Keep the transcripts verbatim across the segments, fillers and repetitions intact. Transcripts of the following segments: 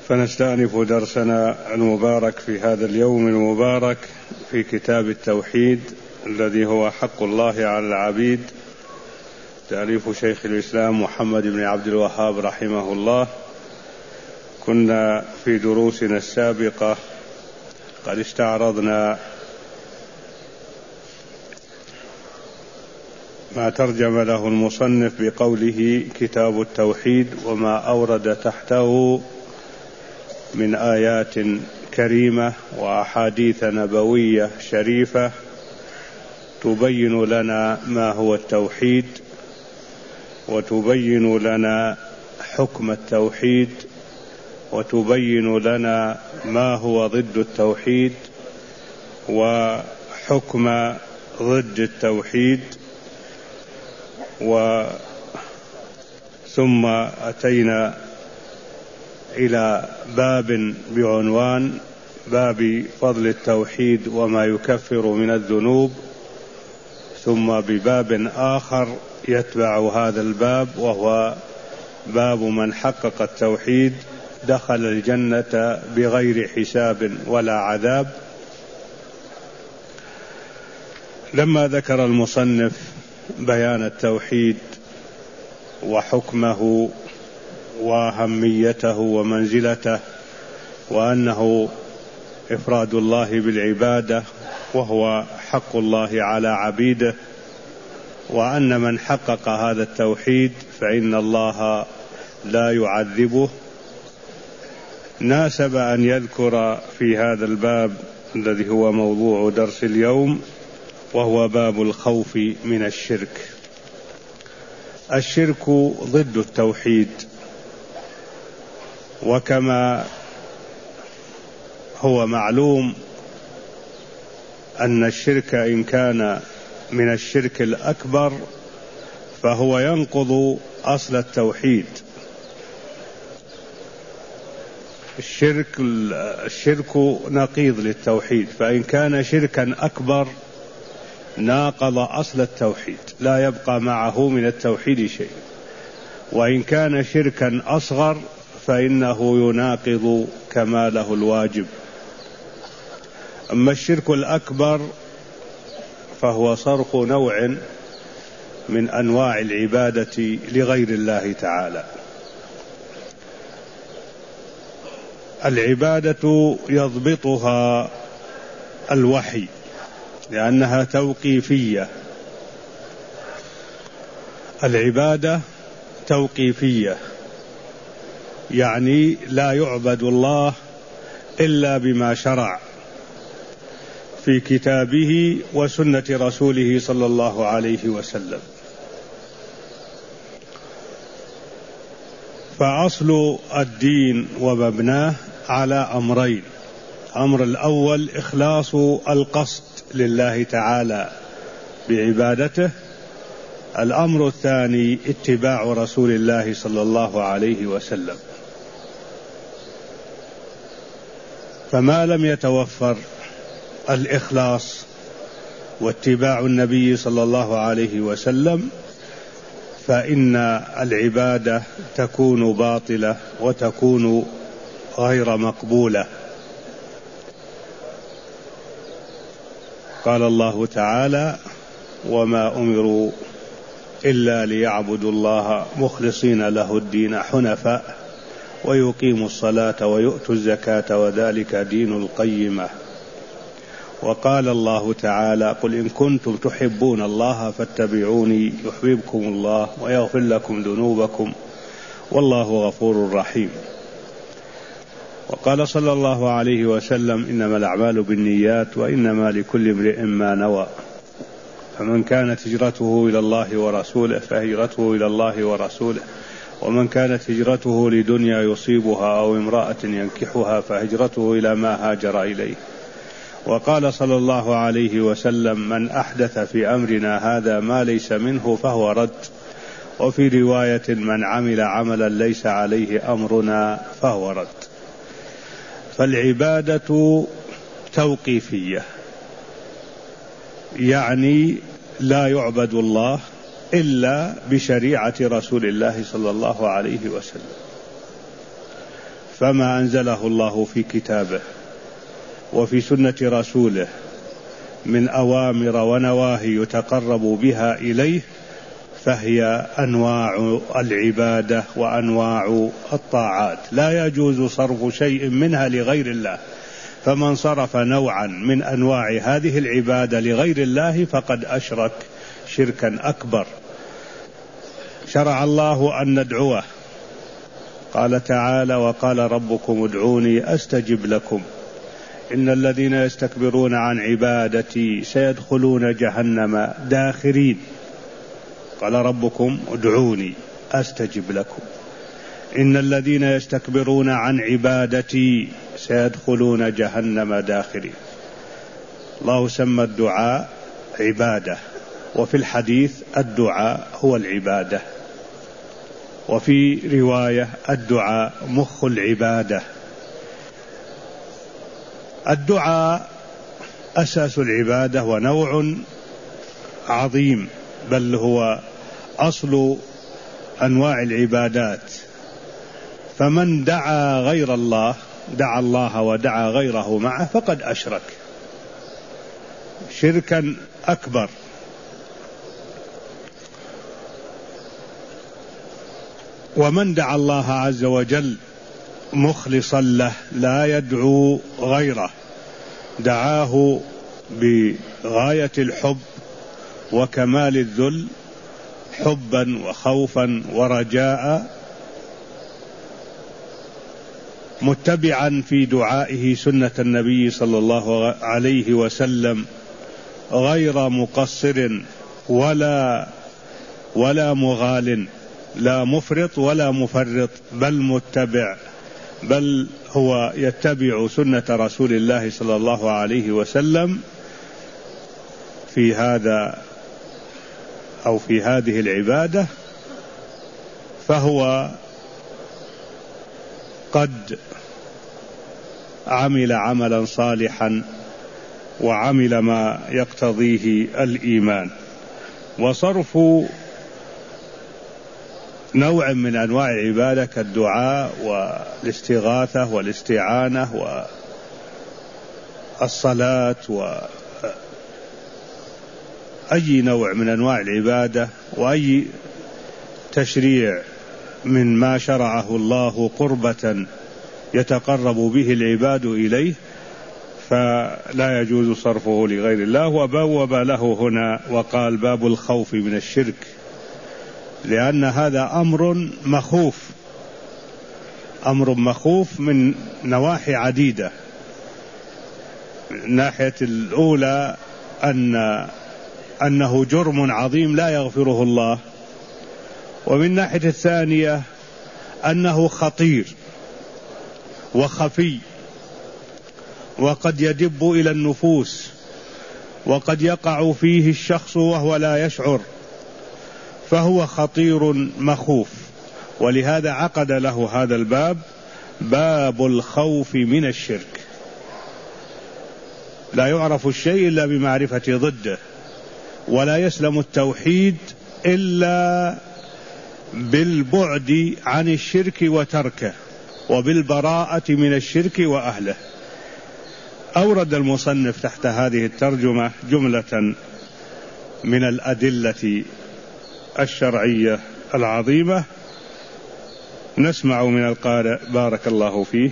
فنستأنف درسنا المبارك في هذا اليوم المبارك في كتاب التوحيد الذي هو حق الله على العبيد، تأليف شيخ الإسلام محمد بن عبد الوهاب رحمه الله. كنا في دروسنا السابقة قد استعرضنا ما ترجم له المصنف بقوله كتاب التوحيد وما أورد تحته من آيات كريمة وأحاديث نبوية شريفة تبين لنا ما هو التوحيد وتبين لنا حكم التوحيد وتبين لنا ما هو ضد التوحيد وحكم ضد التوحيد. ثم أتينا إلى باب بعنوان باب فضل التوحيد وما يكفر من الذنوب، ثم بباب آخر يتبع هذا الباب وهو باب من حقق التوحيد دخل الجنة بغير حساب ولا عذاب. لما ذكر المصنف بيان التوحيد وحكمه وأهميته ومنزلته وأنه إفراد الله بالعبادة وهو حق الله على عبيده، وأن من حقق هذا التوحيد فإن الله لا يعذبه، ناسب أن يذكر في هذا الباب الذي هو موضوع درس اليوم وهو باب الخوف من الشرك. الشرك ضد التوحيد، وكما هو معلوم أن الشرك إن كان من الشرك الأكبر فهو ينقض أصل التوحيد. الشرك الشرك نقيض للتوحيد، فإن كان شركا أكبر ناقض أصل التوحيد، لا يبقى معه من التوحيد شيء، وإن كان شركا أصغر فإنه يناقض كماله الواجب. أما الشرك الأكبر فهو صرف نوع من أنواع العبادة لغير الله تعالى. العبادة يضبطها الوحي لأنها توقيفية، العبادة توقيفية، يعني لا يعبد الله إلا بما شرع في كتابه وسنة رسوله صلى الله عليه وسلم. فأصل الدين ومبناه على أمرين: الأمر الأول إخلاص القصد لله تعالى بعبادته، الأمر الثاني اتباع رسول الله صلى الله عليه وسلم. فما لم يتوفر الإخلاص واتباع النبي صلى الله عليه وسلم فإن العبادة تكون باطلة وتكون غير مقبولة. قال الله تعالى: وما أمروا إلا ليعبدوا الله مخلصين له الدين حنفاء ويقيموا الصلاة ويؤتوا الزكاة وذلك دين القيمة. وقال الله تعالى: قل إن كنتم تحبون الله فاتبعوني يحببكم الله ويغفر لكم ذنوبكم والله غفور رحيم. وقال صلى الله عليه وسلم: إنما الأعمال بالنيات وإنما لكل امرئ ما نوى، فمن كانت هجرته إلى الله ورسوله فهجرته إلى الله ورسوله، ومن كانت هجرته لدنيا يصيبها أو امرأة ينكحها فهجرته إلى ما هاجر إليه. وقال صلى الله عليه وسلم: من أحدث في أمرنا هذا ما ليس منه فهو رد. وفي رواية: من عمل عملا ليس عليه أمرنا فهو رد. فالعبادة توقيفية، يعني لا يعبد الله إلا بشريعة رسول الله صلى الله عليه وسلم. فما أنزله الله في كتابه وفي سنة رسوله من أوامر ونواهي يتقرب بها إليه فهي أنواع العبادة وأنواع الطاعات، لا يجوز صرف شيء منها لغير الله. فمن صرف نوعا من أنواع هذه العبادة لغير الله فقد أشرك شركا أكبر. شرع الله أن ندعوه، قال تعالى: وقال ربكم ادعوني أستجب لكم إن الذين يستكبرون عن عبادتي سيدخلون جهنم داخرين. قال ربكم ادعوني أستجب لكم إن الذين يستكبرون عن عبادتي سيدخلون جهنم داخرين. الله سمى الدعاء عبادة، وفي الحديث الدعاء هو العبادة، وفي رواية الدعاء مخ العبادة. الدعاء أساس العبادة ونوع عظيم، بل هو أصل أنواع العبادات. فمن دعا غير الله دعا الله ودعا غيره معه فقد أشرك شركا أكبر. ومن دعا الله عز وجل مخلصا له لا يدعو غيره، دعاه بغاية الحب وكمال الذل، حبا وخوفا ورجاء، متبعا في دعائه سنة النبي صلى الله عليه وسلم، غير مقصر ولا ولا مغال، لا مفرط ولا مفرط، بل متبع، بل هو يتبع سنة رسول الله صلى الله عليه وسلم في هذا أو في هذه العبادة. فهو قد عمل عملا صالحا وعمل ما يقتضيه الإيمان. وصرف نوع من أنواع العبادة كالدعاء والاستغاثة والاستعانة والصلاة وأي نوع من أنواع العبادة وأي تشريع من ما شرعه الله قربة يتقرب به العباد إليه فلا يجوز صرفه لغير الله. وبوب له هنا وقال: باب الخوف من الشرك، لأن هذا أمر مخوف، أمر مخوف من نواحي عديدة. من الناحية الأولى أن أنه جرم عظيم لا يغفره الله، ومن الناحية الثانية أنه خطير وخفي، وقد يدب إلى النفوس، وقد يقع فيه الشخص وهو لا يشعر، فهو خطير مخوف. ولهذا عقد له هذا الباب باب الخوف من الشرك. لا يعرف الشيء إلا بمعرفة ضده، ولا يسلم التوحيد إلا بالبعد عن الشرك وتركه، وبالبراءة من الشرك وأهله. أورد المصنف تحت هذه الترجمة جملة من الأدلة الشرعية العظيمة. نسمع من القارئ بارك الله فيه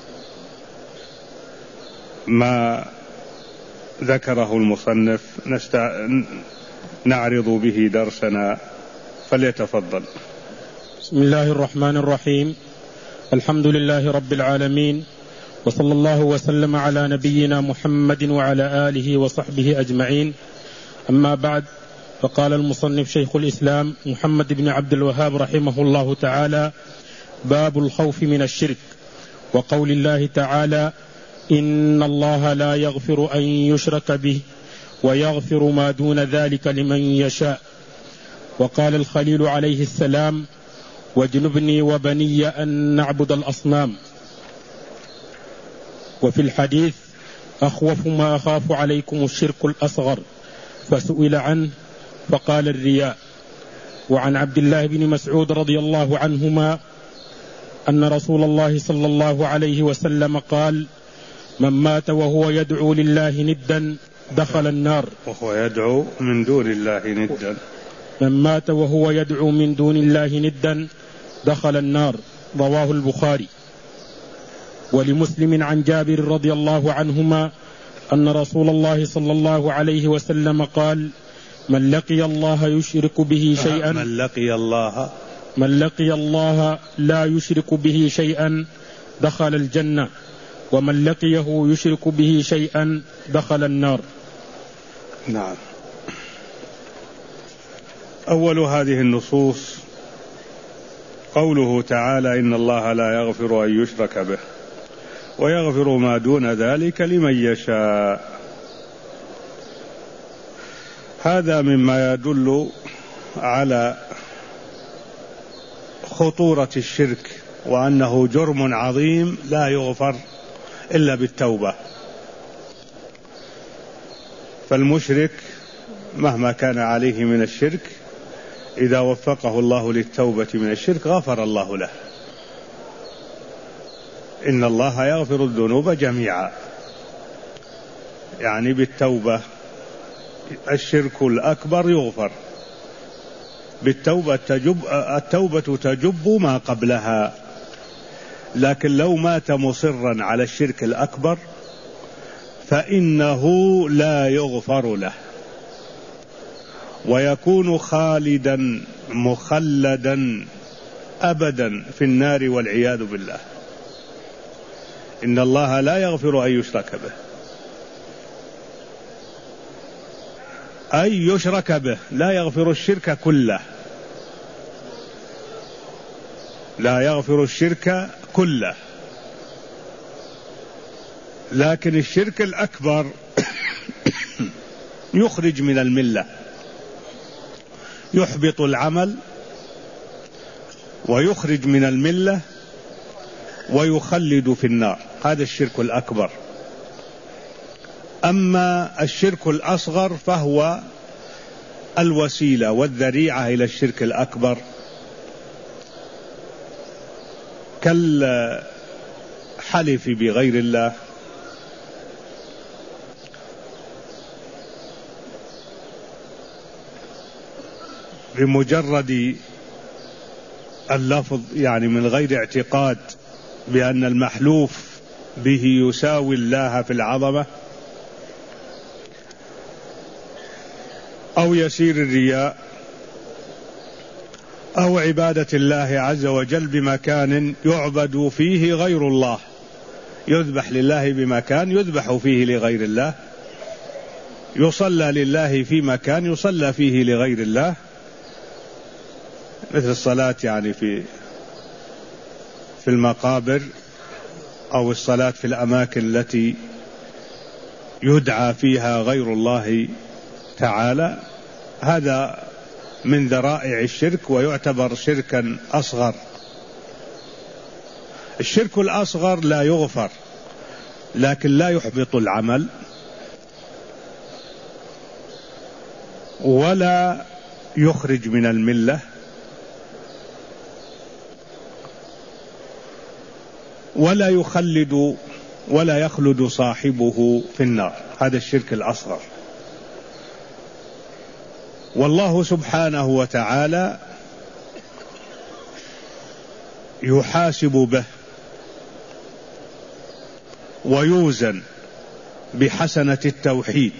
ما ذكره المصنف نستع... نعرض به درسنا، فليتفضل. بسم الله الرحمن الرحيم. الحمد لله رب العالمين، وصلى الله وسلم على نبينا محمد وعلى آله وصحبه أجمعين. أما بعد، فقال المصنف شيخ الإسلام محمد بن عبد الوهاب رحمه الله تعالى: باب الخوف من الشرك. وقول الله تعالى: إن الله لا يغفر أن يشرك به ويغفر ما دون ذلك لمن يشاء. وقال الخليل عليه السلام: واجنبني وبني أن نعبد الأصنام. وفي الحديث: أخوف ما أخاف عليكم الشرك الأصغر، فسئل عنه فقال: الرياء. وعن عبد الله بن مسعود رضي الله عنهما أن رسول الله صلى الله عليه وسلم قال: من مات وهو يدعو لله ندا دخل النار. وهو يدعو من دون الله ندا. من مات وهو يدعو من دون الله ندا دخل النار. رواه البخاري. ولمسلم عن جابر رضي الله عنهما أن رسول الله صلى الله عليه وسلم قال: من لقي الله يشرك به شيئا من لقي الله من لقي الله لا يشرك به شيئا دخل الجنة، ومن لقيه يشرك به شيئا دخل النار. نعم. أول هذه النصوص قوله تعالى: إن الله لا يغفر أن يشرك به ويغفر ما دون ذلك لمن يشاء. هذا مما يدل على خطورة الشرك، وأنه جرم عظيم لا يغفر إلا بالتوبة. فالمشرك مهما كان عليه من الشرك إذا وفقه الله للتوبة من الشرك غفر الله له. إن الله يغفر الذنوب جميعا، يعني بالتوبة. الشرك الأكبر يغفر بالتوبة، تجب التوبة تجب ما قبلها. لكن لو مات مصرا على الشرك الأكبر فإنه لا يغفر له، ويكون خالدا مخلدا أبدا في النار والعياذ بالله. إن الله لا يغفر أن يشرك به، أي يشرك به، لا يغفر الشرك كله، لا يغفر الشرك كله. لكن الشرك الأكبر يخرج من الملة، يحبط العمل ويخرج من الملة ويخلد في النار. هذا الشرك الأكبر. أما الشرك الأصغر فهو الوسيلة والذريعة إلى الشرك الأكبر، كالحلف بغير الله، بمجرد اللفظ، يعني من غير اعتقاد بأن المحلوف به يساوي الله في العظمة، أو يسير الرياء، أو عبادة الله عز وجل بمكان يعبد فيه غير الله، يذبح لله بمكان يذبح فيه لغير الله، يصلى لله في مكان يصلى فيه لغير الله، مثل الصلاة يعني في في المقابر، أو الصلاة في الأماكن التي يدعى فيها غير الله تعالى. هذا من ذرائع الشرك ويعتبر شركا أصغر. الشرك الأصغر لا يغفر، لكن لا يحبط العمل ولا يخرج من الملة ولا يخلد ولا يخلد صاحبه في النار. هذا الشرك الأصغر. والله سبحانه وتعالى يحاسب به ويوزن بحسنة التوحيد،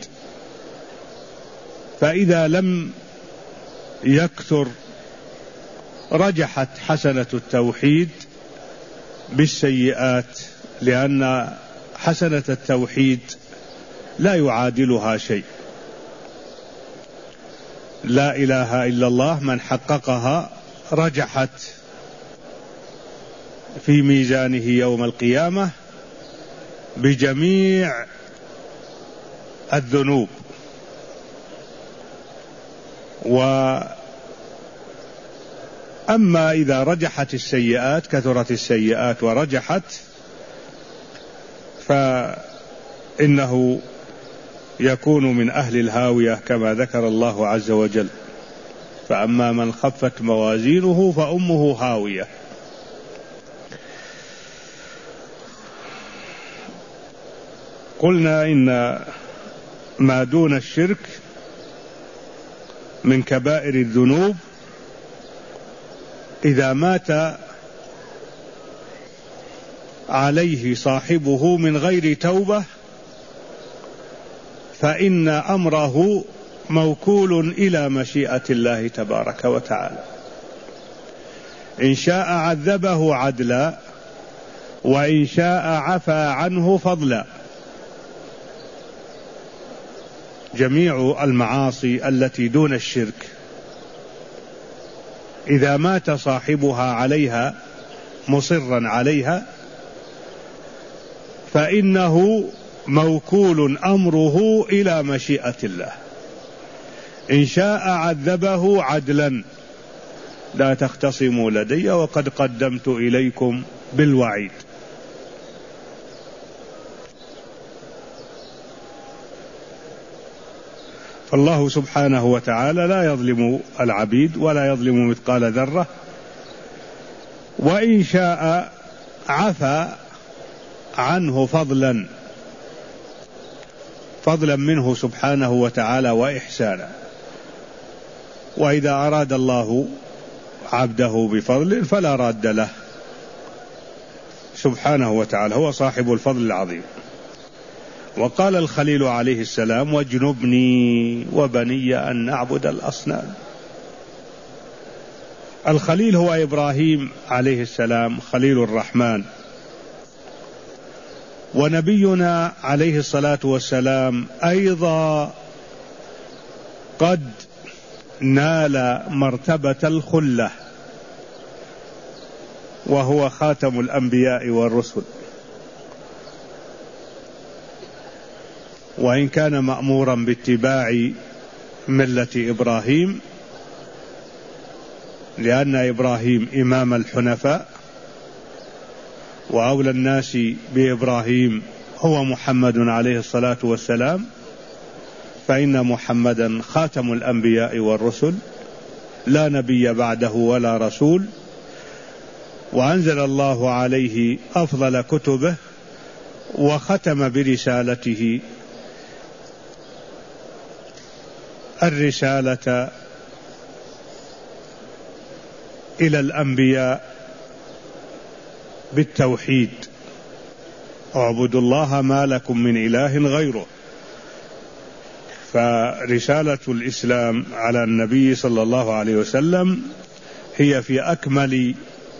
فإذا لم يكثر رجحت حسنة التوحيد بالسيئات، لأن حسنة التوحيد لا يعادلها شيء. لا إله إلا الله من حققها رجحت في ميزانه يوم القيامة بجميع الذنوب. وأما إذا رجحت السيئات، كثرت السيئات ورجحت، فإنه يكون من أهل الهاوية كما ذكر الله عز وجل: فأما من خفت موازينه فأمه هاوية. قلنا إن ما دون الشرك من كبائر الذنوب إذا مات عليه صاحبه من غير توبة فإن أمره موكول إلى مشيئة الله تبارك وتعالى، إن شاء عذبه عدلا وإن شاء عفى عنه فضلا. جميع المعاصي التي دون الشرك إذا مات صاحبها عليها مصرا عليها فإنه موكول أمره إلى مشيئة الله، إن شاء عذبه عدلا، لا تختصموا لدي وقد قدمت إليكم بالوعيد. فالله سبحانه وتعالى لا يظلم العبيد ولا يظلم مثقال ذرة، وإن شاء عفى عنه فضلا فضلا منه سبحانه وتعالى وإحسانا. وإذا أراد الله عبده بفضل فلا راد له سبحانه وتعالى، هو صاحب الفضل العظيم. وقال الخليل عليه السلام: واجنبني وبني أن نعبد الأصنام. الخليل هو إبراهيم عليه السلام خليل الرحمن، ونبينا عليه الصلاة والسلام أيضا قد نال مرتبة الخلة، وهو خاتم الأنبياء والرسل، وإن كان مأمورا باتباع ملة إبراهيم، لأن إبراهيم إمام الحنفاء، وأولى الناس بإبراهيم هو محمد عليه الصلاة والسلام، فإن محمدا خاتم الأنبياء والرسل، لا نبي بعده ولا رسول، وأنزل الله عليه أفضل كتبه وختم برسالته الرسالة إلى الأنبياء بالتوحيد: اعبدوا الله ما لكم من إله غيره. فرسالة الإسلام على النبي صلى الله عليه وسلم هي في أكمل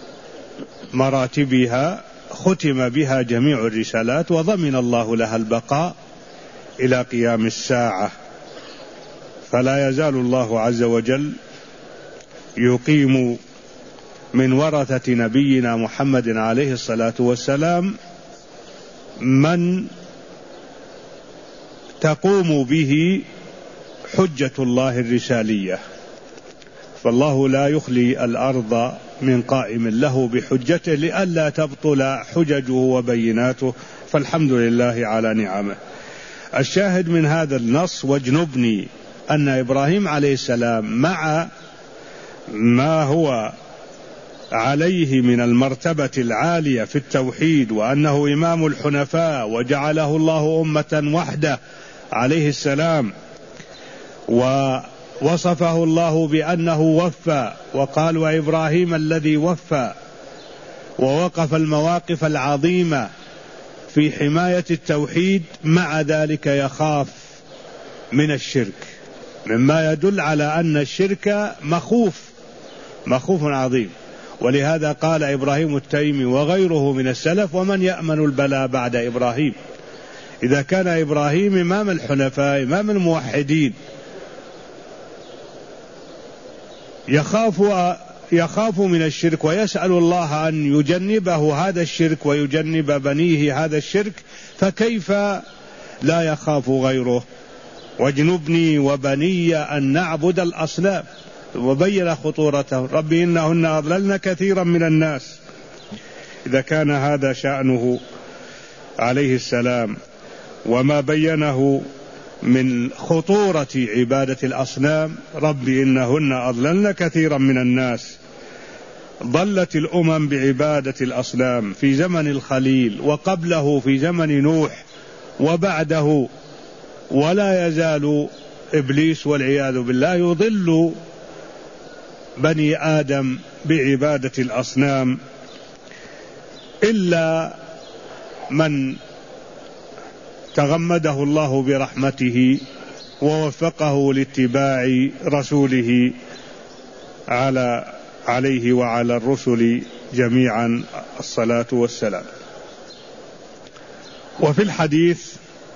مراتبها، ختم بها جميع الرسالات، وضمن الله لها البقاء إلى قيام الساعة. فلا يزال الله عز وجل يقيم من ورثة نبينا محمد عليه الصلاة والسلام من تقوم به حجة الله الرسالية، فالله لا يخلي الأرض من قائم له بحجته لئلا تبطل حججه وبيناته، فالحمد لله على نعمه. الشاهد من هذا النص: واجنبني، أن إبراهيم عليه السلام مع ما هو عليه من المرتبة العالية في التوحيد، وأنه إمام الحنفاء وجعله الله أمة وحده عليه السلام، ووصفه الله بأنه وفى، وقال: وإبراهيم الذي وفى، ووقف المواقف العظيمة في حماية التوحيد، مع ذلك يخاف من الشرك، مما يدل على أن الشرك مخوف مخوف عظيم. ولهذا قال إبراهيم التيمي وغيره من السلف: ومن يأمن البلاء بعد إبراهيم؟ إذا كان إبراهيم إمام الحنفاء إمام الموحدين يخاف يخاف من الشرك ويسأل الله أن يجنبه هذا الشرك ويجنب بنيه هذا الشرك، فكيف لا يخاف غيره؟ واجنبني وبني أن نعبد الأصنام، وبين خطورته: ربي إنهن أضللن كثيرا من الناس. إذا كان هذا شأنه عليه السلام وما بينه من خطورة عبادة الأصنام: ربي إنهن أضللن كثيرا من الناس. ضلت الأمم بعبادة الأصنام في زمن الخليل، وقبله في زمن نوح، وبعده، ولا يزال إبليس والعياذ بالله يضل بني آدم بعبادة الأصنام إلا من تغمده الله برحمته ووفقه لاتباع رسوله على عليه وعلى الرسل جميعا الصلاة والسلام. وفي الحديث: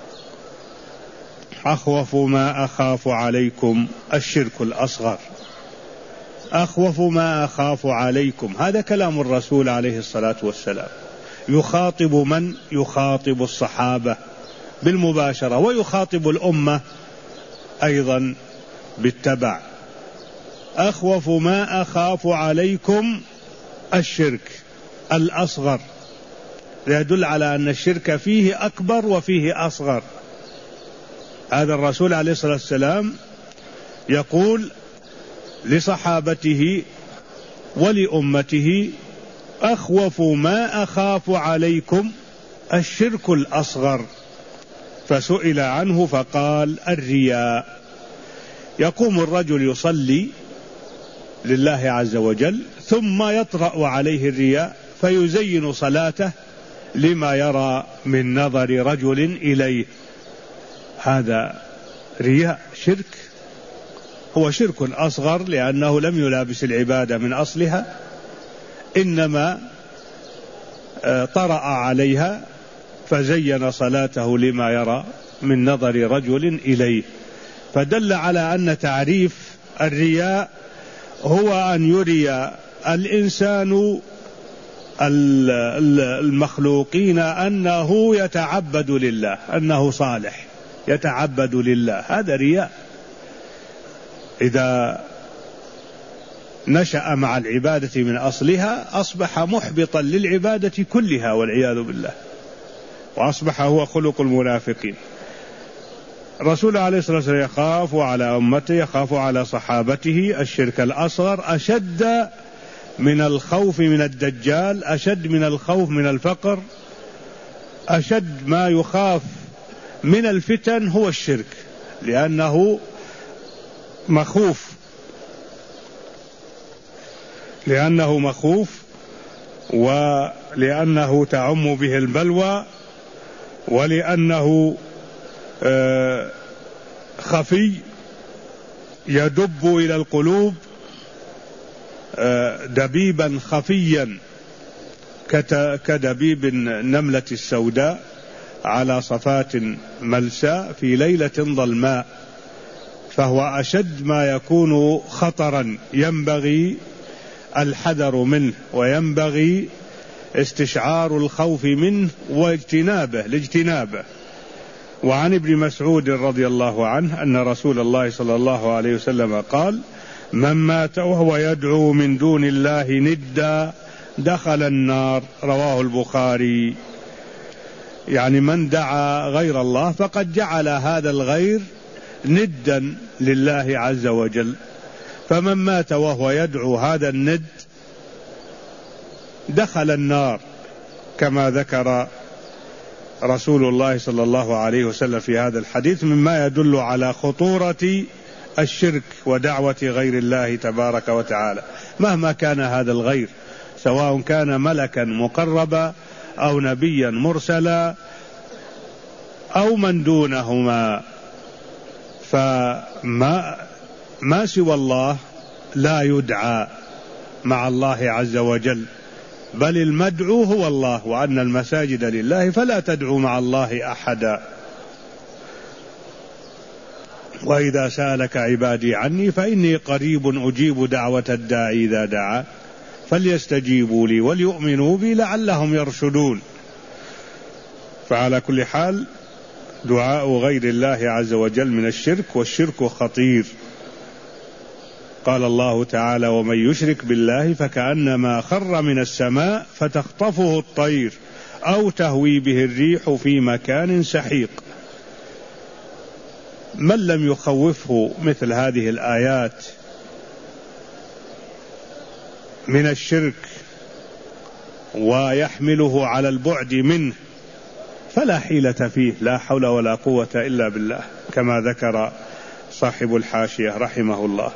أخوف ما أخاف عليكم الشرك الأصغر. أخوف ما أخاف عليكم، هذا كلام الرسول عليه الصلاة والسلام، يخاطب من؟ يخاطب الصحابة بالمباشرة، ويخاطب الأمة أيضا بالتبع. أخوف ما أخاف عليكم الشرك الأصغر، يدل على أن الشرك فيه أكبر وفيه أصغر. هذا الرسول عليه الصلاة والسلام يقول لصحابته ولأمته: أخوف ما أخاف عليكم الشرك الأصغر. فسئل عنه فقال: الرياء. يقوم الرجل يصلي لله عز وجل ثم يطرأ عليه الرياء فيزين صلاته لما يرى من نظر رجل إليه، هذا رياء، شرك، هو شرك أصغر، لأنه لم يلابس العبادة من أصلها، إنما طرأ عليها فزين صلاته لما يرى من نظر رجل إليه. فدل على أن تعريف الرياء هو أن يري الإنسان المخلوقين أنه يتعبد لله، أنه صالح يتعبد لله، هذا رياء. إذا نشأ مع العبادة من أصلها أصبح محبطا للعبادة كلها والعياذ بالله، وأصبح هو خلق المنافقين. الرسول عليه الصلاة والسلام يخاف على أمته، يخاف على صحابته الشرك الأصغر أشد من الخوف من الدجال، أشد من الخوف من الفقر، أشد ما يخاف من الفتن هو الشرك، لأنه مخوف لأنه مخوف ولأنه تعم به البلوى، ولأنه خفي يدب إلى القلوب دبيبا خفيا كدبيب النملة السوداء على صفات ملساء في ليلة ظلماء، فهو أشد ما يكون خطرا، ينبغي الحذر منه وينبغي استشعار الخوف منه واجتنابه لاجتنابه. وعن ابن مسعود رضي الله عنه أن رسول الله صلى الله عليه وسلم قال: من مات وهو يدعو من دون الله ندا دخل النار، رواه البخاري. يعني من دعا غير الله فقد جعل هذا الغير ندا لله عز وجل، فمن مات وهو يدعو هذا الند دخل النار، كما ذكر رسول الله صلى الله عليه وسلم في هذا الحديث، مما يدل على خطورة الشرك ودعوة غير الله تبارك وتعالى، مهما كان هذا الغير، سواء كان ملكا مقربا أو نبيا مرسلا أو من دونهما، فما ما سوى الله لا يدعى مع الله عز وجل، بل المدعو هو الله، وأن المساجد لله فلا تدعو مع الله أحدا. وإذا سألك عبادي عني فإني قريب أجيب دعوة الداعي إذا دعا فليستجيبوا لي وليؤمنوا بي لعلهم يرشدون. فعلى كل حال دعاء غير الله عز وجل من الشرك، والشرك خطير. قال الله تعالى: ومن يشرك بالله فكأنما خر من السماء فتخطفه الطير أو تهوي به الريح في مكان سحيق. من لم يخوفه مثل هذه الآيات من الشرك ويحمله على البعد منه فلا حيلة فيه، لا حول ولا قوة إلا بالله، كما ذكر صاحب الحاشية رحمه الله.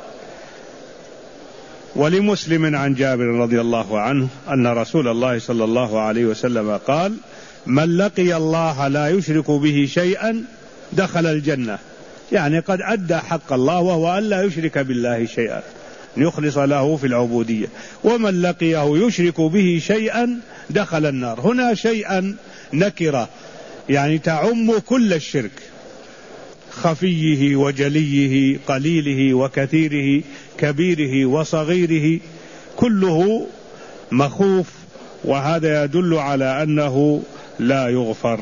ولمسلم عن جابر رضي الله عنه أن رسول الله صلى الله عليه وسلم قال: من لقي الله لا يشرك به شيئا دخل الجنة، يعني قد أدى حق الله وهو أن لا يشرك بالله شيئا، يخلص له في العبودية. ومن لقيه يشرك به شيئا دخل النار. هنا شيئا نكرة يعني تعم كل الشرك، خفيه وجليه، قليله وكثيره، كبيره وصغيره، كله مخوف، وهذا يدل على أنه لا يغفر.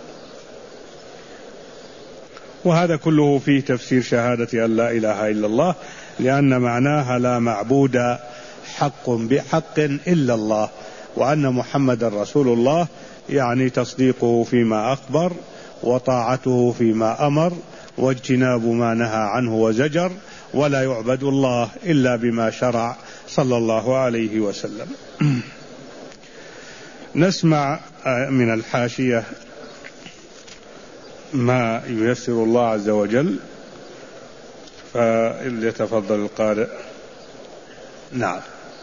وهذا كله فيه تفسير شهادة أن لا إله إلا الله، لأن معناها لا معبود حق بحق إلا الله، وأن محمد رسول الله، يعني تصديقه فيما أخبر، وطاعته فيما أمر، واجتناب ما نهى عنه وزجر، ولا يعبد الله إلا بما شرع صلى الله عليه وسلم. نسمع من الحاشية ما ييسر الله عز وجل، فليتفضل القارئ. نعم.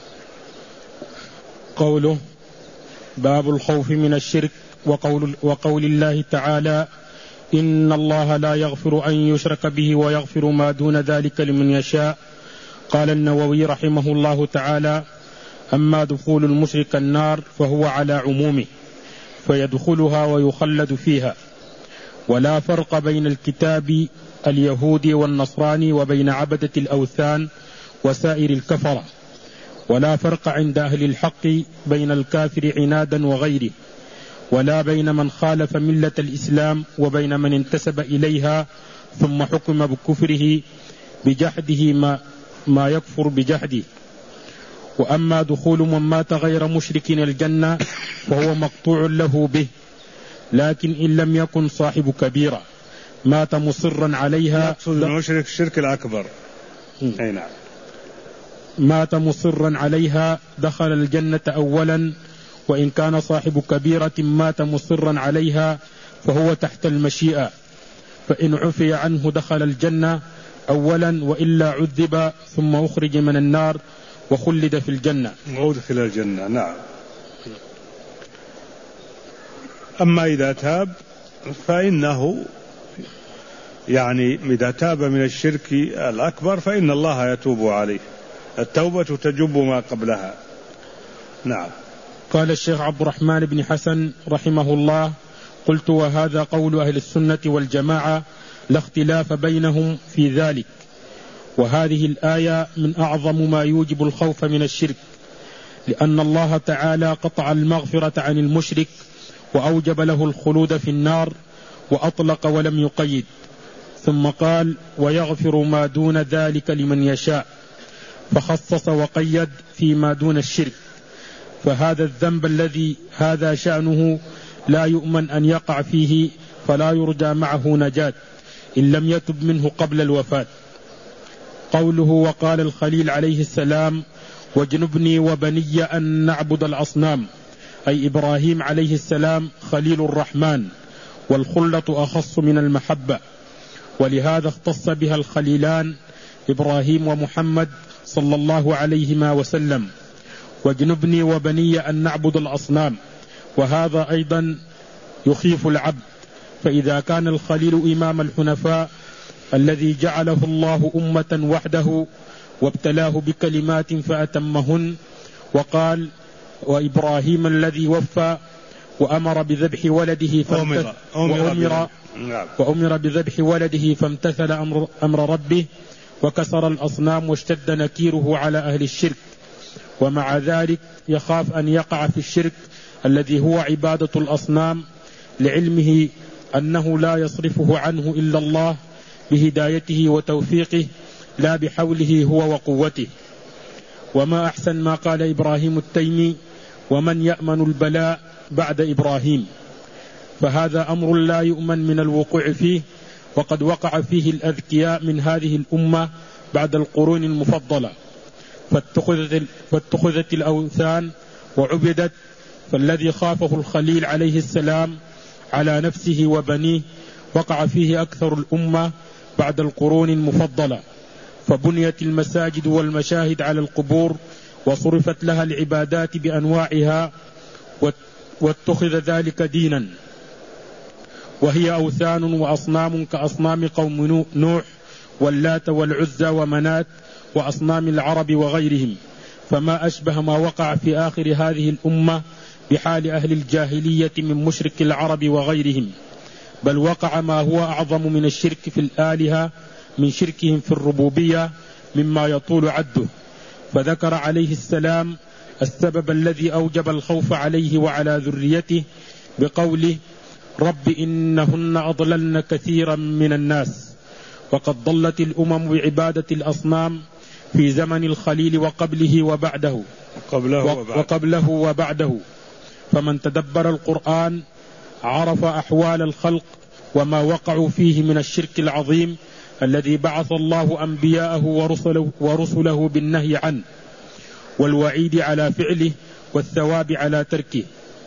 قوله: باب الخوف من الشرك. وقول, وقول الله تعالى: إن الله لا يغفر أن يشرك به ويغفر ما دون ذلك لمن يشاء. قال النووي رحمه الله تعالى: أما دخول المشرك النار فهو على عمومه، فيدخلها ويخلد فيها، ولا فرق بين الكتاب اليهودي والنصراني وبين عبدة الأوثان وسائر الكفرة، ولا فرق عند أهل الحق بين الكافر عنادا وغيره، ولا بين من خالف ملة الإسلام وبين من انتسب إليها ثم حكم بكفره بجحده ما, ما يكفر بجحده. وأما دخول من مات غير مشرك الجنة فهو مقطوع له به، لكن إن لم يكن صاحب كبيرة مات مصرا عليها. يقصد المشرك الشرك الأكبر. أي نعم. مات مصرا عليها دخل الجنة أولا، وإن كان صاحب كبيرة مات مصرا عليها فهو تحت المشيئة، فإن عفي عنه دخل الجنة أولا، وإلا عذب ثم أخرج من النار وخلد في الجنة. وأدخل الجنة. نعم. أما إذا تاب فإنه يعني إذا تاب من الشرك الأكبر فإن الله يتوب عليه، التوبة تجب ما قبلها. نعم. قال الشيخ عبد الرحمن بن حسن رحمه الله: قلت: وهذا قول أهل السنة والجماعة، لا اختلاف بينهم في ذلك. وهذه الآية من أعظم ما يوجب الخوف من الشرك، لأن الله تعالى قطع المغفرة عن المشرك وأوجب له الخلود في النار، وأطلق ولم يقيد، ثم قال: ويغفر ما دون ذلك لمن يشاء، فخصص وقيد فيما دون الشرك. فهذا الذنب الذي هذا شأنه لا يؤمن أن يقع فيه، فلا يرجى معه نجاة إن لم يتب منه قبل الوفاة. قوله: وقال الخليل عليه السلام: واجنبني وبني أن نعبد الأصنام، أي إبراهيم عليه السلام خليل الرحمن، والخلة أخص من المحبة، ولهذا اختص بها الخليلان إبراهيم ومحمد صلى الله عليهما وسلم. واجنبني وبني أن نعبد الأصنام، وهذا أيضا يخيف العبد، فإذا كان الخليل إمام الحنفاء الذي جعله الله أمة وحده وابتلاه بكلمات فأتمهن، وقال: وإبراهيم الذي وفى وأمر بذبح ولده أمر, أمر, وأمر بذبح ولده فامتثل أمر, أمر ربه وكسر الأصنام واشتد نكيره على أهل الشرك، ومع ذلك يخاف أن يقع في الشرك الذي هو عبادة الأصنام، لعلمه أنه لا يصرفه عنه إلا الله بهدايته وتوفيقه، لا بحوله هو وقوته. وما أحسن ما قال إبراهيم التيمي: ومن يأمن البلاء بعد إبراهيم؟ فهذا أمر لا يؤمن من الوقوع فيه، وقد وقع فيه الأذكياء من هذه الأمة بعد القرون المفضلة، فاتخذت, فاتخذت الأوثان وعبدت. فالذي خافه الخليل عليه السلام على نفسه وبنيه وقع فيه أكثر الأمة بعد القرون المفضلة، فبنيت المساجد والمشاهد على القبور وصرفت لها العبادات بأنواعها واتخذ ذلك دينا، وهي أوثان وأصنام كأصنام قوم نوح واللات والعزى ومنات وأصنام العرب وغيرهم، فما أشبه ما وقع في آخر هذه الأمة بحال أهل الجاهلية من مشرك العرب وغيرهم، بل وقع ما هو أعظم من الشرك في الآلهة من شركهم في الربوبية مما يطول عده. فذكر عليه السلام السبب الذي أوجب الخوف عليه وعلى ذريته بقوله: رب إنهن أضللن كثيرا من الناس. وقد ضلت الأمم بعبادة الأصنام في زمن الخليل وقبله وبعده وقبله وبعده, وقبله وبعده فمن تدبر القرآن عرف أحوال الخلق وما وقعوا فيه من الشرك العظيم الذي بعث الله أنبياءه ورسله, ورسله بالنهي عنه والوعيد على فعله والثواب على تركه.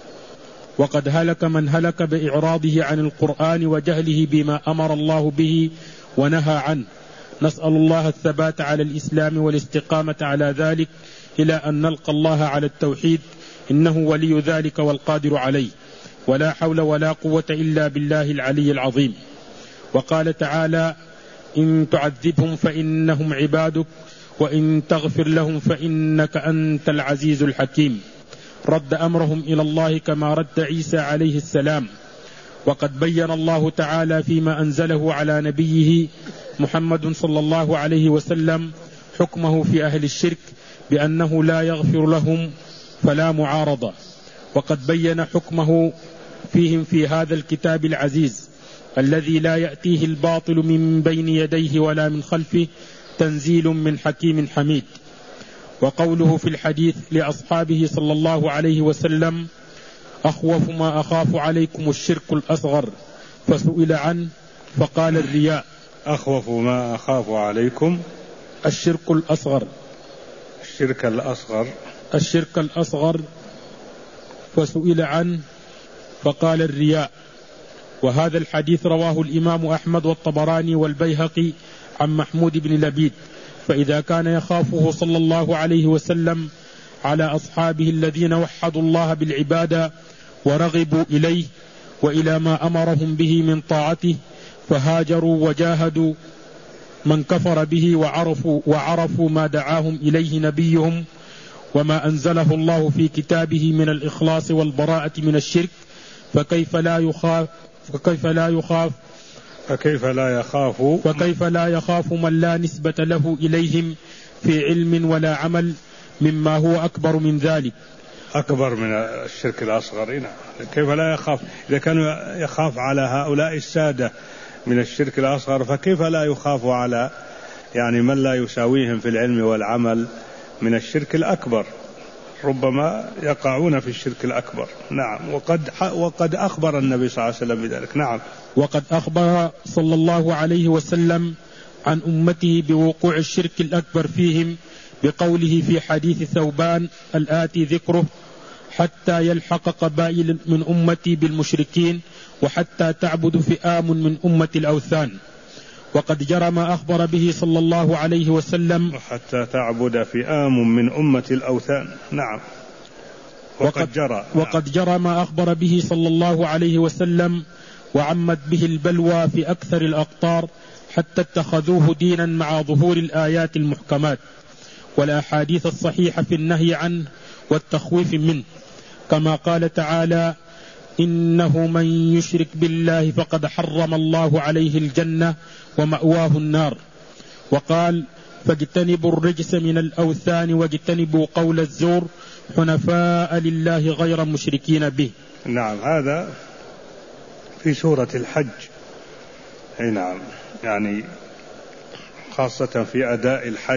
وقد هلك من هلك بإعراضه عن القرآن وجهله بما أمر الله به ونهى عنه. نسأل الله الثبات على الإسلام والاستقامة على ذلك إلى أن نلقى الله على التوحيد، إنه ولي ذلك والقادر عليه، ولا حول ولا قوة إلا بالله العلي العظيم. وقال تعالى: إن تعذبهم فإنهم عبادك وإن تغفر لهم فإنك أنت العزيز الحكيم. رد أمرهم إلى الله كما رد عيسى عليه السلام. وقد بين الله تعالى فيما أنزله على نبيه محمد صلى الله عليه وسلم حكمه في أهل الشرك بأنه لا يغفر لهم فلا معارضة، وقد بين حكمه فيهم في هذا الكتاب العزيز الذي لا يأتيه الباطل من بين يديه ولا من خلفه، تنزيل من حكيم حميد. وقوله في الحديث لأصحابه صلى الله عليه وسلم: أخوف ما أخاف عليكم الشرك الأصغر، فسئل عنه فقال: الرياء. أخوف ما أخاف عليكم الشرك الأصغر الشرك الأصغر الشرك الأصغر فسئل عنه فقال: الرياء. وهذا الحديث رواه الإمام أحمد والطبراني والبيهقي عن محمود بن لبيد. فإذا كان يخافه صلى الله عليه وسلم على أصحابه الذين وحدوا الله بالعبادة ورغبوا إليه وإلى ما أمرهم به من طاعته، فهاجروا وجاهدوا من كفر به وعرفوا, وعرفوا ما دعاهم إليه نبيهم وما أنزله الله في كتابه من الإخلاص والبراءة من الشرك، فكيف لا يخاف فكيف لا يخاف فكيف لا يخاف فكيف لا يخاف من لا نسبة له إليهم في علم ولا عمل مما هو أكبر من ذلك. أكبر من الشرك الأصغر. كيف لا يخاف؟ إذا كان يخاف على هؤلاء السادة من الشرك الأصغر، فكيف لا يخاف على يعني من لا يساويهم في العلم والعمل من الشرك الأكبر؟ ربما يقعون في الشرك الأكبر. نعم. وقد وقد أخبر النبي صلى الله عليه وسلم بذلك. نعم. وقد أخبر صلى الله عليه وسلم عن أمته بوقوع الشرك الأكبر فيهم بقوله في حديث ثوبان الآتي ذكره: حتى يلحق قبائل من أمتي بالمشركين وحتى تعبد فئام من أمة الأوثان. وقد جرى ما أخبر به صلى الله عليه وسلم: وحتى تعبد فئام من أمة الأوثان. نعم. وقد, وقد جرى وقد جرى ما أخبر به صلى الله عليه وسلم وعمت به البلوى في أكثر الأقطار حتى اتخذوه دينا مع ظهور الآيات المحكمات والأحاديث الصحيحة في النهي عنه والتخويف منه، كما قال تعالى: إنه من يشرك بالله فقد حرم الله عليه الجنة ومأواه النار. وقال: فاجتنبوا الرجس من الأوثان واجتنبوا قول الزور حنفاء لله غير مشركين به. نعم. هذا في سورة الحج. أي نعم. يعني خاصة في أداء الحج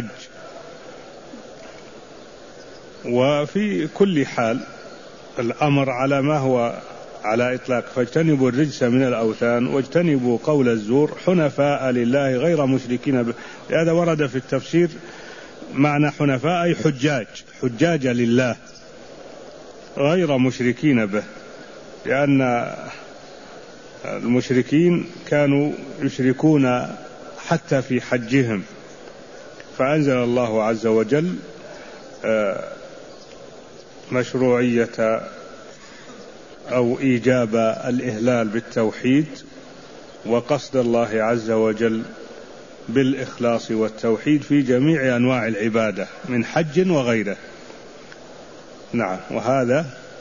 وفي كل حال الأمر على ما هو على إطلاق: فاجتنبوا الرجس من الأوثان واجتنبوا قول الزور حنفاء لله غير مشركين به. هذا ورد في التفسير معنى حنفاء أي حجاج حجاج لله غير مشركين به، لأن المشركين كانوا يشركون حتى في حجهم، فأنزل الله عز وجل مشروعية أو إيجاب الإهلال بالتوحيد وقصد الله عز وجل بالإخلاص والتوحيد في جميع أنواع العبادة من حج وغيره. نعم. وهذا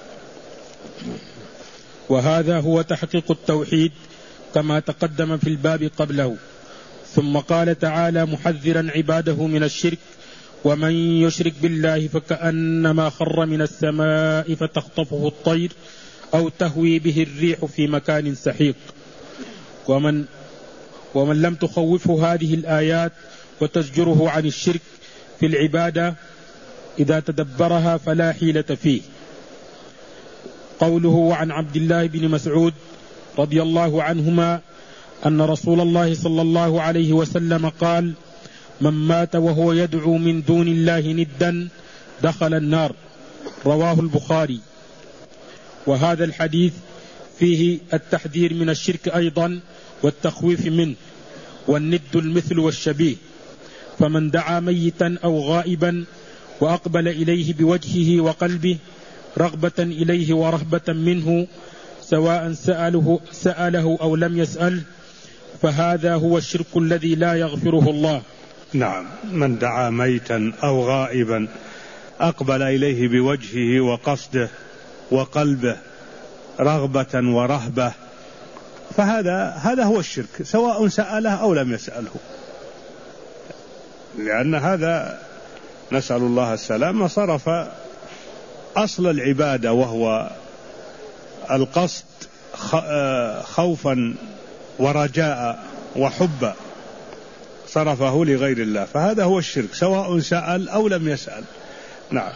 وهذا هو تحقيق التوحيد كما تقدم في الباب قبله. ثم قال تعالى محذرا عباده من الشرك: ومن يشرك بالله فكأنما خر من السماء فتخطفه الطير أو تهوي به الريح في مكان سحيق. ومن, ومن لم تخوفه هذه الآيات وتزجره عن الشرك في العبادة إذا تدبرها فلا حيلة فيه. قوله: وعن عبد الله بن مسعود رضي الله عنهما أن رسول الله صلى الله عليه وسلم قال: من مات وهو يدعو من دون الله ندا دخل النار. رواه البخاري. وهذا الحديث فيه التحذير من الشرك أيضا والتخويف منه، والند المثل والشبيه. فمن دعا ميتا أو غائبا وأقبل إليه بوجهه وقلبه رغبة إليه ورهبة منه سواء سأله, سأله أو لم يسأل فهذا هو الشرك الذي لا يغفره الله. نعم. من دعا ميتا أو غائبا أقبل إليه بوجهه وقصده وقلبه رغبة ورهبة فهذا هذا هو الشرك سواء سأله أو لم يسأله، لأن هذا نسأل الله السلامة صرف أصل العبادة وهو القصد خوفا ورجاء وحبا صرفه لغير الله، فهذا هو الشرك سواء سأل أو لم يسأل. نعم.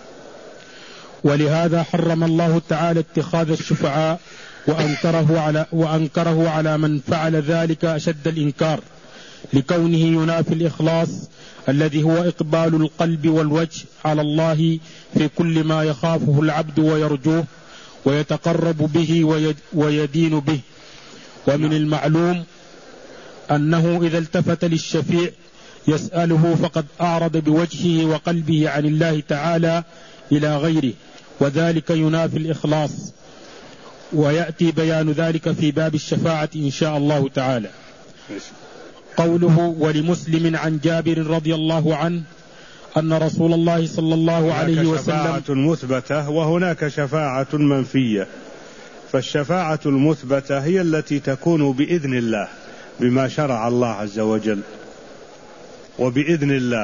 ولهذا حرم الله تعالى اتخاذ الشفعاء وأنكره على, وأنكره على من فعل ذلك أشد الإنكار، لكونه ينافي الإخلاص الذي هو إقبال القلب والوجه على الله في كل ما يخافه العبد ويرجوه ويتقرب به ويدين به. ومن المعلوم أنه إذا التفت للشفيع يسأله فقد أعرض بوجهه وقلبه عن الله تعالى إلى غيره، وذلك ينافي الإخلاص، ويأتي بيان ذلك في باب الشفاعة إن شاء الله تعالى. قوله: ولمسلم عن جابر رضي الله عنه أن رسول الله صلى الله عليه وسلم. هناك شفاعة مثبتة وهناك شفاعة منفية، فالشفاعة المثبتة هي التي تكون بإذن الله بما شرع الله عز وجل وبإذن الله،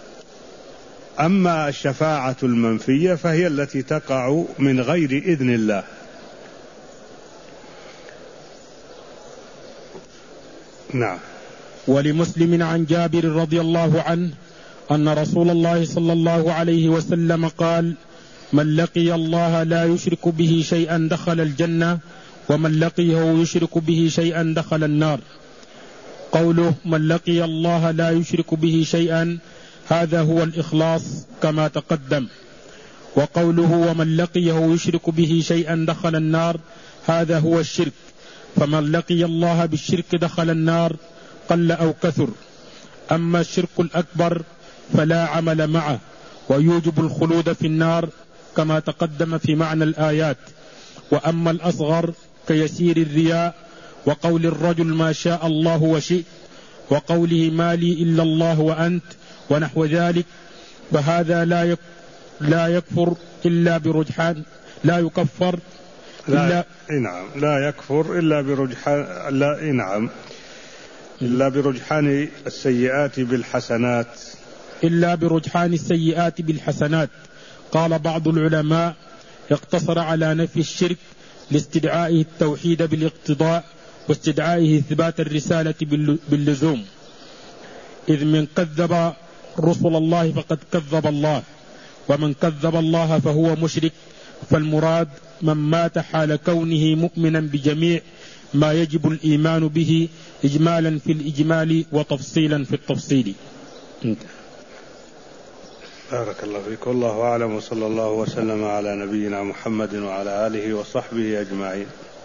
أما الشفاعة المنفية فهي التي تقع من غير إذن الله. نعم. ولمسلم عن جابر رضي الله عنه أن رسول الله صلى الله عليه وسلم قال: من لقي الله لا يشرك به شيئا دخل الجنة، ومن لقيه يشرك به شيئا دخل النار. قوله من لقي الله لا يشرك به شيئا هذا هو الإخلاص كما تقدم، وقوله ومن لقيه يشرك به شيئا دخل النار هذا هو الشرك، فمن لقي الله بالشرك دخل النار قل أو كثر. أما الشرك الأكبر فلا عمل معه ويوجب الخلود في النار كما تقدم في معنى الآيات. وأما الأصغر كيسير الرياء وقول الرجل ما شاء الله وشئت وقوله ما لي إلا الله وأنت ونحو ذلك، فهذا لا لا يكفر إلا برجحان لا يكفر لا إلا نعم لا يكفر إلا برجحان لا نعم إلا برجحان السيئات بالحسنات إلا برجحان السيئات بالحسنات. قال بعض العلماء اقتصر على نفي الشرك لاستدعائه التوحيد بالاقتضاء واستدعائه إثبات الرسالة باللزوم، إذ من كذب رسل الله فقد كذب الله، ومن كذب الله فهو مشرك. فالمراد من مات حال كونه مؤمنا بجميع ما يجب الإيمان به إجمالا في الإجمال وتفصيلا في التفصيل. بارك الله فيك، والله أعلم، وصلى الله وسلم على نبينا محمد وعلى آله وصحبه أجمعين.